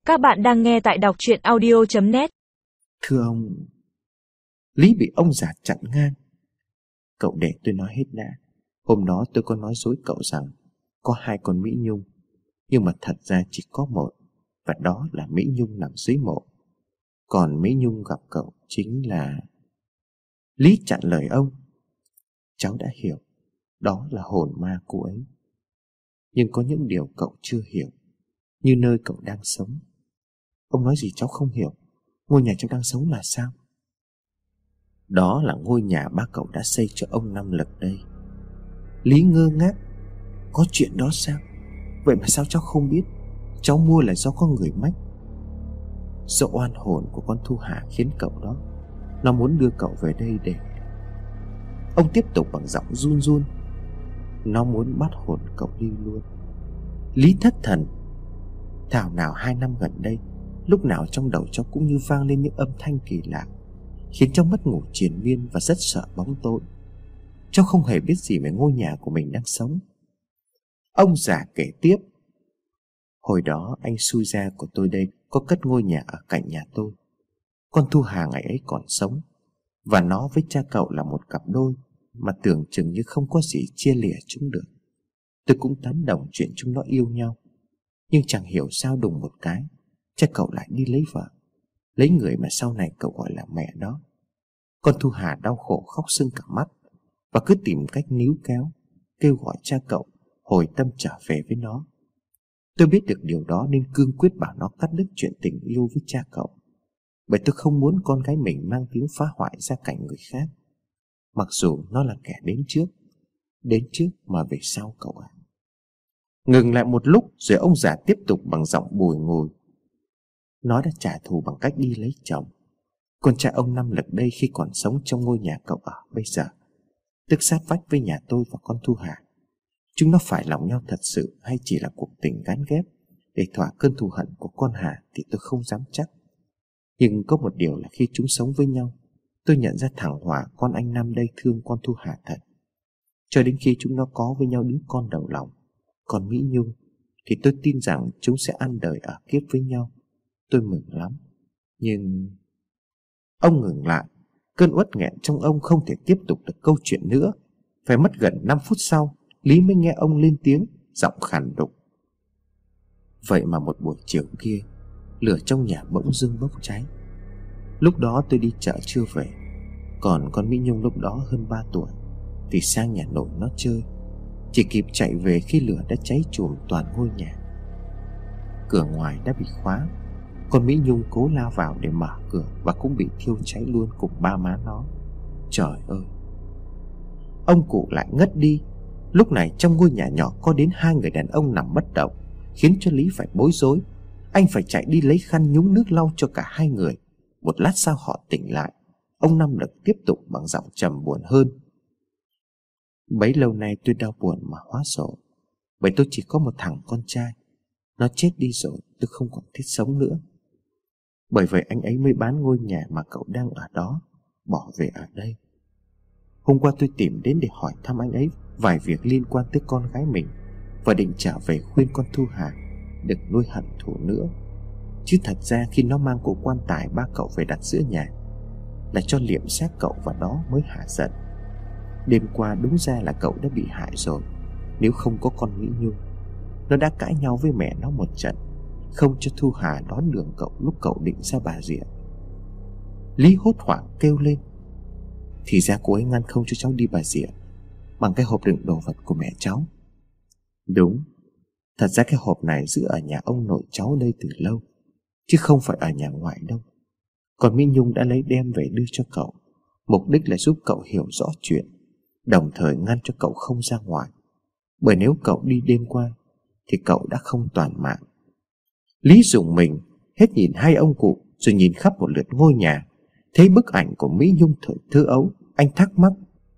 Các bạn đang nghe tại đọc truyện audio.net. Thưa ông, Lý bị ông già chặn ngang. Cậu để tôi nói hết đã. Hôm đó tôi có nói dối cậu rằng có 2 con Mỹ Nhung, nhưng mà thật ra chỉ có 1, và đó là Mỹ Nhung nằm dưới mộ. Còn Mỹ Nhung gặp cậu chính là... Lý chặn lời ông. Cháu đã hiểu, đó là hồn ma cô ấy. Nhưng có những điều cậu chưa hiểu, như nơi cậu đang sống. Ông nói gì cháu không hiểu. Ngôi nhà cháu đang sống là sao? Đó là ngôi nhà ba cậu đã xây cho ông Năm Lực đây. Lý ngơ ngác. Có chuyện đó sao? Vậy mà sao cháu không biết? Cháu mua là do có người mách. Do oan hồn của con Thu Hà khiến cậu đó. Nó muốn đưa cậu về đây để... Ông tiếp tục bằng giọng run run. Nó muốn bắt hồn cậu đi luôn. Lý thất thần. Thảo nào 2 năm gần đây, lúc nào trong đầu cháu cũng như vang lên những âm thanh kỳ lạ, khiến cháu mất ngủ triền miên và rất sợ bóng tối. Cháu không hề biết gì về ngôi nhà của mình đang sống. Ông già kể tiếp. Hồi đó anh xui gia của tôi đây có cất ngôi nhà ở cạnh nhà tôi. Con Thu Hà ngày ấy còn sống, và nó với cha cậu là một cặp đôi mà tưởng chừng như không có gì chia lìa chúng được. Tôi cũng tán đồng chuyện chúng nó yêu nhau. Nhưng chẳng hiểu sao đùng một cái, cha cậu lại đi lấy vợ, lấy người mà sau này cậu gọi là mẹ đó. Con Thu Hà đau khổ khóc sưng cả mắt, và cứ tìm cách níu kéo, kêu gọi cha cậu hồi tâm trở về với nó. Tôi biết được điều đó nên cương quyết bảo nó cắt đứt chuyện tình yêu với cha cậu, bởi tôi không muốn con gái mình mang tiếng phá hoại gia cảnh người khác. Mặc dù nó là kẻ đến trước mà về sau cậu ạ. Ngừng lại một lúc rồi ông già tiếp tục bằng giọng bùi ngùi. Nó đã trả thù bằng cách đi lấy chồng. Con trai ông Năm Lực đây khi còn sống trong ngôi nhà cậu ở bây giờ, tức sát vách với nhà tôi và con Thu Hà. Chúng nó phải lòng nhau thật sự hay chỉ là cuộc tình gán ghép để thỏa cơn thù hận của con Hà thì tôi không dám chắc. Nhưng có một điều là khi chúng sống với nhau, tôi nhận ra thằng Hòa con anh Năm đây thương con Thu Hà thật. Cho đến khi chúng nó có với nhau đứa con đầu lòng, còn Mỹ Nhung, thì tôi tin rằng chúng sẽ ăn đời ở kiếp với nhau. Tôi mừng lắm. Nhưng... Ông ngừng lại. Cơn uất nghẹn trong ông không thể tiếp tục được câu chuyện nữa. Phải mất gần 5 phút sau, Lý mới nghe ông lên tiếng, giọng khàn đục. Vậy mà một buổi chiều kia, lửa trong nhà bỗng dưng bốc cháy. Lúc đó tôi đi chợ chưa về, còn con Mỹ Nhung lúc đó hơn 3 tuổi, thì sang nhà nội nó chơi. Chỉ kịp chạy về khi lửa đã cháy trùm toàn ngôi nhà. Cửa ngoài đã bị khóa. Con Mỹ Nhung cố lao vào để mở cửa và cũng bị thiêu cháy luôn cùng ba má nó. Trời ơi! Ông cụ lại ngất đi. Lúc này trong ngôi nhà nhỏ có đến 2 người đàn ông nằm bất động, khiến cho Lý phải bối rối. Anh phải chạy đi lấy khăn nhúng nước lau cho cả 2 người. Một lát sau họ tỉnh lại. Ông Năm Lực tiếp tục bằng giọng trầm buồn hơn. Bấy lâu nay tôi đau buồn mà hóa sổ, bởi tôi chỉ có một thằng con trai. Nó chết đi rồi, tôi không còn thiết sống nữa. Bởi vậy anh ấy mới bán ngôi nhà mà cậu đang ở đó, bỏ về ở đây. Hôm qua tôi tìm đến để hỏi thăm anh ấy vài việc liên quan tới con gái mình, và định trở về khuyên con Thu Hà đừng nuôi hận thù nữa. Chứ thật ra khi nó mang cỗ quan tài ba cậu về đặt giữa nhà là cho liệm xác cậu vào đó mới hả giận. Đêm qua đúng ra là cậu đã bị hại rồi. Nếu không có con Mỹ Nhung, nó đã cãi nhau với mẹ nó một trận, không cho Thu Hà đón đường cậu lúc cậu định ra Bà Rịa. Lý hốt hoảng kêu lên. Thì ra cô ấy ngăn không cho cháu đi Bà Rịa bằng cái hộp đựng đồ vật của mẹ cháu. Đúng. Thật ra cái hộp này giữ ở nhà ông nội cháu đây từ lâu, chứ không phải ở nhà ngoại đâu. Còn Mỹ Nhung đã lấy đem về đưa cho cậu, mục đích là giúp cậu hiểu rõ chuyện, đồng thời ngăn cho cậu không ra ngoài. Bởi nếu cậu đi đêm qua thì cậu đã không toàn mạng. Lý rùng mình, hết nhìn 2 ông cụ rồi nhìn khắp một lượt ngôi nhà. Thấy bức ảnh của Mỹ Nhung thời thơ ấu, anh thắc mắc.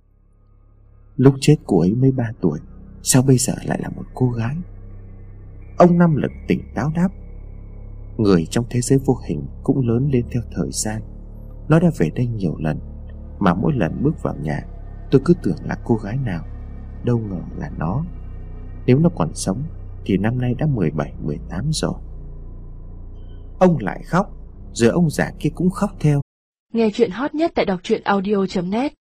Lúc chết cô ấy mới 3 tuổi, sao bây giờ lại là một cô gái? Ông Năm Lực tỉnh táo đáp. Người trong thế giới vô hình cũng lớn lên theo thời gian. Nó đã về đây nhiều lần, mà mỗi lần bước vào nhà tôi cứ tưởng là cô gái nào, đâu ngờ là nó. Nếu nó còn sống thì năm nay đã 17-18 rồi. Ông lại khóc, rồi ông già kia cũng khóc theo. Nghe chuyện hot nhất tại đọc truyện audio.net.